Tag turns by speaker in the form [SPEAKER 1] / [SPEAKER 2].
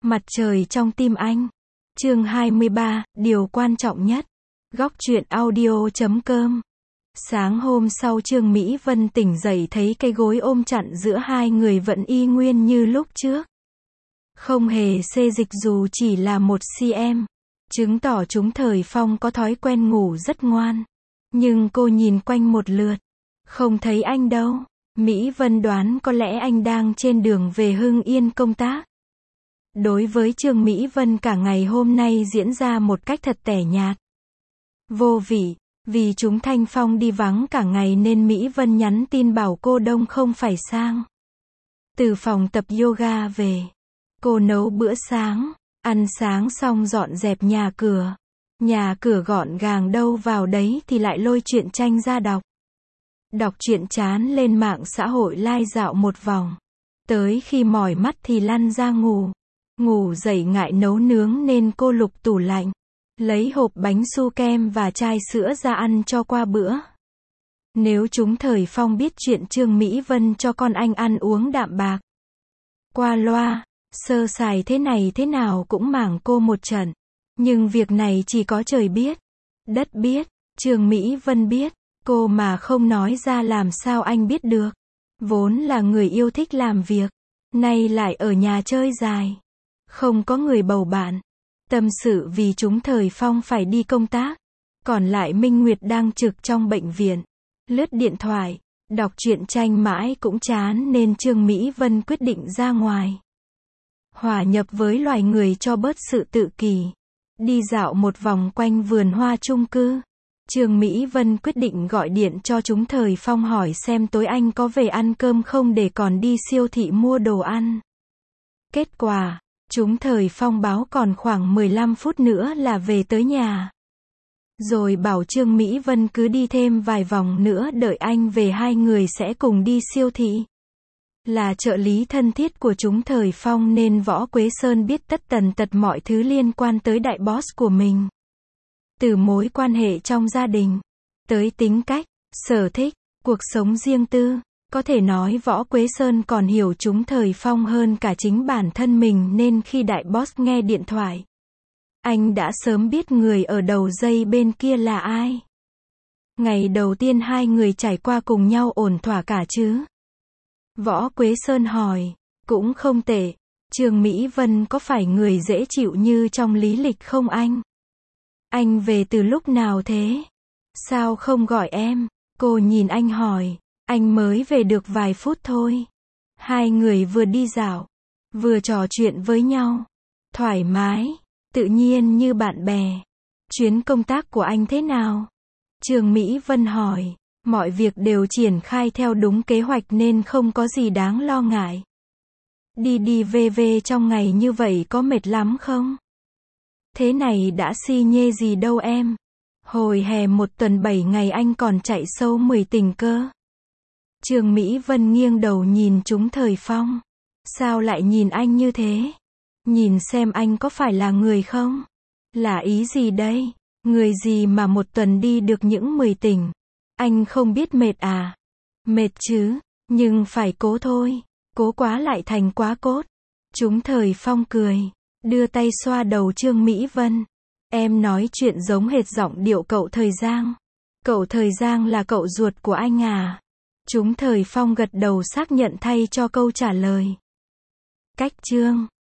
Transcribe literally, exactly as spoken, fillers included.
[SPEAKER 1] Mặt trời trong tim anh. Chương hai mươi ba, điều quan trọng nhất. Góc truyện audio chấm com. Sáng hôm sau Trương Mỹ Vân tỉnh dậy thấy cây gối ôm chặn giữa hai người vẫn y nguyên như lúc trước. Không hề xê dịch dù chỉ là một xăng, chứng tỏ chúng Thời Phong có thói quen ngủ rất ngoan. Nhưng cô nhìn quanh một lượt, không thấy anh đâu. Mỹ Vân đoán có lẽ anh đang trên đường về Hưng Yên công tác. Đối với Trương Mỹ Vân cả ngày hôm nay diễn ra một cách thật tẻ nhạt, vô vị. Vì chúng Thanh Phong đi vắng cả ngày nên Mỹ Vân nhắn tin bảo cô Đông không phải sang. Từ phòng tập yoga về, cô nấu bữa sáng, ăn sáng xong dọn dẹp nhà cửa. Nhà cửa gọn gàng đâu vào đấy thì lại lôi truyện tranh ra đọc. Đọc truyện chán lên mạng xã hội lai dạo một vòng. Tới khi mỏi mắt thì lăn ra ngủ. Ngủ dậy ngại nấu nướng nên cô lục tủ lạnh, lấy hộp bánh su kem và chai sữa ra ăn cho qua bữa. Nếu chúng Thời Phong biết chuyện Trương Mỹ Vân cho con anh ăn uống đạm bạc, qua loa, sơ sài thế này thế nào cũng mảng cô một trận. Nhưng việc này chỉ có trời biết, đất biết, Trương Mỹ Vân biết, cô mà không nói ra làm sao anh biết được. Vốn là người yêu thích làm việc, nay lại ở nhà chơi dài, không có người bầu bạn, tâm sự vì chúng Thời Phong phải đi công tác. Còn lại Minh Nguyệt đang trực trong bệnh viện, lướt điện thoại, đọc truyện tranh mãi cũng chán nên Trương Mỹ Vân quyết định ra ngoài, hòa nhập với loài người cho bớt sự tự kỷ. Đi dạo một vòng quanh vườn hoa chung cư, Trương Mỹ Vân quyết định gọi điện cho chúng Thời Phong hỏi xem tối anh có về ăn cơm không để còn đi siêu thị mua đồ ăn. Kết quả, chúng Thời Phong báo còn khoảng mười lăm phút nữa là về tới nhà. Rồi bảo Trương Mỹ Vân cứ đi thêm vài vòng nữa đợi anh về hai người sẽ cùng đi siêu thị. Là trợ lý thân thiết của chúng Thời Phong nên Võ Quế Sơn biết tất tần tật mọi thứ liên quan tới đại boss của mình. Từ mối quan hệ trong gia đình, tới tính cách, sở thích, cuộc sống riêng tư. Có thể nói Võ Quế Sơn còn hiểu chúng Thời Phong hơn cả chính bản thân mình nên khi đại boss nghe điện thoại, anh đã sớm biết người ở đầu dây bên kia là ai. Ngày đầu tiên hai người trải qua cùng nhau ổn thỏa cả chứ? Võ Quế Sơn hỏi. Cũng không tệ. Trương Mỹ Vân có phải người dễ chịu như trong lý lịch không anh? Anh về từ lúc nào thế? Sao không gọi em? Cô nhìn anh hỏi. Anh mới về được vài phút thôi. Hai người vừa đi dạo, vừa trò chuyện với nhau. Thoải mái, tự nhiên như bạn bè. Chuyến công tác của anh thế nào? Trương Mỹ Vân hỏi. Mọi việc đều triển khai theo đúng kế hoạch nên không có gì đáng lo ngại. Đi đi về về trong ngày như vậy có mệt lắm không? Thế này đã si nhê gì đâu em. Hồi hè một tuần bảy ngày anh còn chạy sâu mười tỉnh cơ. Trương Mỹ Vân nghiêng đầu nhìn chúng Thời Phong. Sao lại nhìn anh như thế? Nhìn xem anh có phải là người không? Là ý gì đây? Người gì mà một tuần đi được những mười tỉnh? Anh không biết mệt à? Mệt chứ, nhưng phải cố thôi. Cố quá lại thành quá cốt. Chúng Thời Phong cười, đưa tay xoa đầu Trương Mỹ Vân. Em nói chuyện giống hệt giọng điệu cậu Thời Giang. Cậu Thời Giang là cậu ruột của anh à? Chúng Thời Phong gật đầu xác nhận thay cho câu trả lời. Cách chương